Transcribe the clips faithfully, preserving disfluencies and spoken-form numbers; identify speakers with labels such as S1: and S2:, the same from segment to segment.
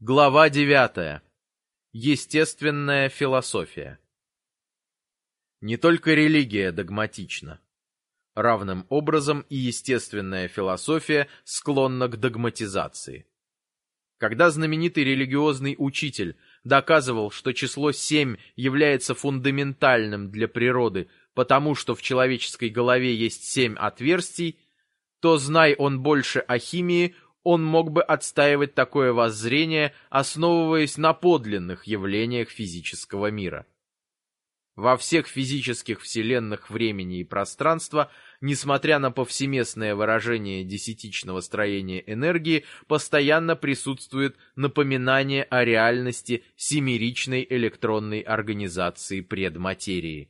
S1: Глава девятая. Естественная философия. Не только религия догматична. Равным образом и естественная философия склонна к догматизации. Когда знаменитый религиозный учитель доказывал, что число семь является фундаментальным для природы, потому что в человеческой голове есть семь отверстий, то, знай он больше о химии, он мог бы отстаивать такое воззрение, основываясь на подлинных явлениях физического мира. Во всех физических вселенных времени и пространства, несмотря на повсеместное выражение десятичного строения энергии, постоянно присутствует напоминание о реальности семеричной электронной организации предматерии.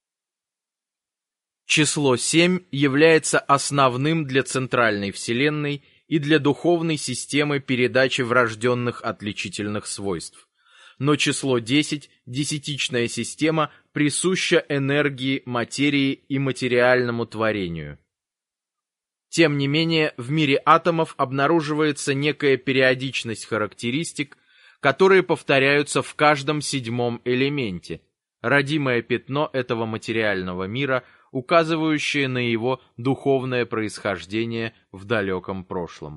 S1: Число семь является основным для центральной вселенной и для духовной системы передачи врожденных отличительных свойств. Но число десять, десятичная система, присуща энергии, материи и материальному творению. Тем не менее, в мире атомов обнаруживается некая периодичность характеристик, которые повторяются в каждом седьмом элементе, родимое пятно этого материального мира, указывающее на его духовное происхождение в далеком прошлом.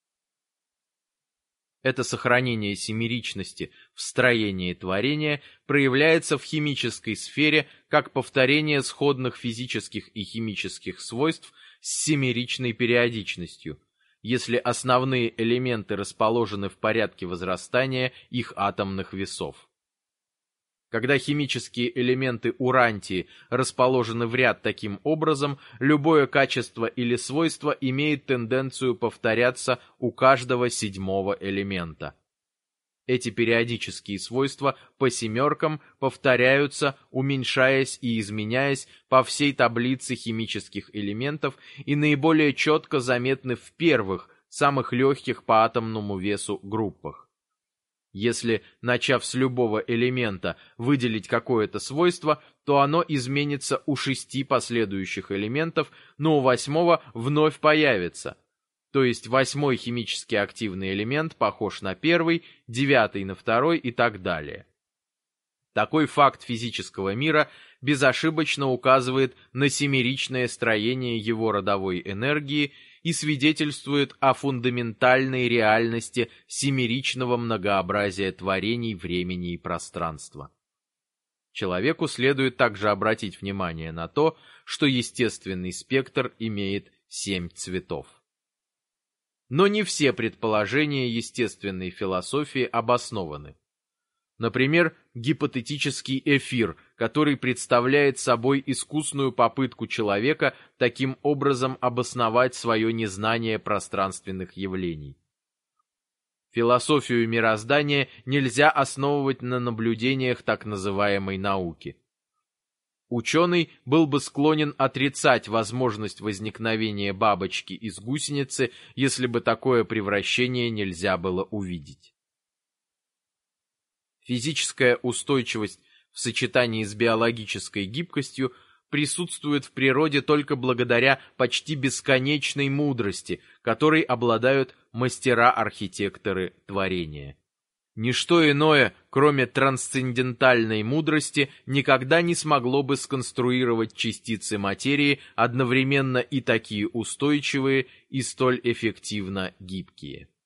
S1: Это сохранение семеричности в строении творения проявляется в химической сфере как повторение сходных физических и химических свойств с семеричной периодичностью, если основные элементы расположены в порядке возрастания их атомных весов. Когда химические элементы урантии расположены в ряд таким образом, любое качество или свойство имеет тенденцию повторяться у каждого седьмого элемента. Эти периодические свойства по семеркам повторяются, уменьшаясь и изменяясь по всей таблице химических элементов и наиболее четко заметны в первых, самых легких по атомному весу группах. Если, начав с любого элемента, выделить какое-то свойство, то оно изменится у шести последующих элементов, но у восьмого вновь появится. То есть восьмой химически активный элемент похож на первый, девятый на второй и так далее. Такой факт физического мира безошибочно указывает на семеричное строение его родовой энергии и свидетельствует о фундаментальной реальности семеричного многообразия творений времени и пространства. Человеку следует также обратить внимание на то, что естественный спектр имеет семь цветов. Но не все предположения естественной философии обоснованы. Например, гипотетический эфир, который представляет собой искусную попытку человека таким образом обосновать свое незнание пространственных явлений. Философию мироздания нельзя основывать на наблюдениях так называемой науки. Ученый был бы склонен отрицать возможность возникновения бабочки из гусеницы, если бы такое превращение нельзя было увидеть. Физическая устойчивость в сочетании с биологической гибкостью присутствует в природе только благодаря почти бесконечной мудрости, которой обладают мастера-архитекторы творения. Ничто иное, кроме трансцендентальной мудрости, никогда не смогло бы сконструировать частицы материи одновременно и такие устойчивые, и столь эффективно гибкие.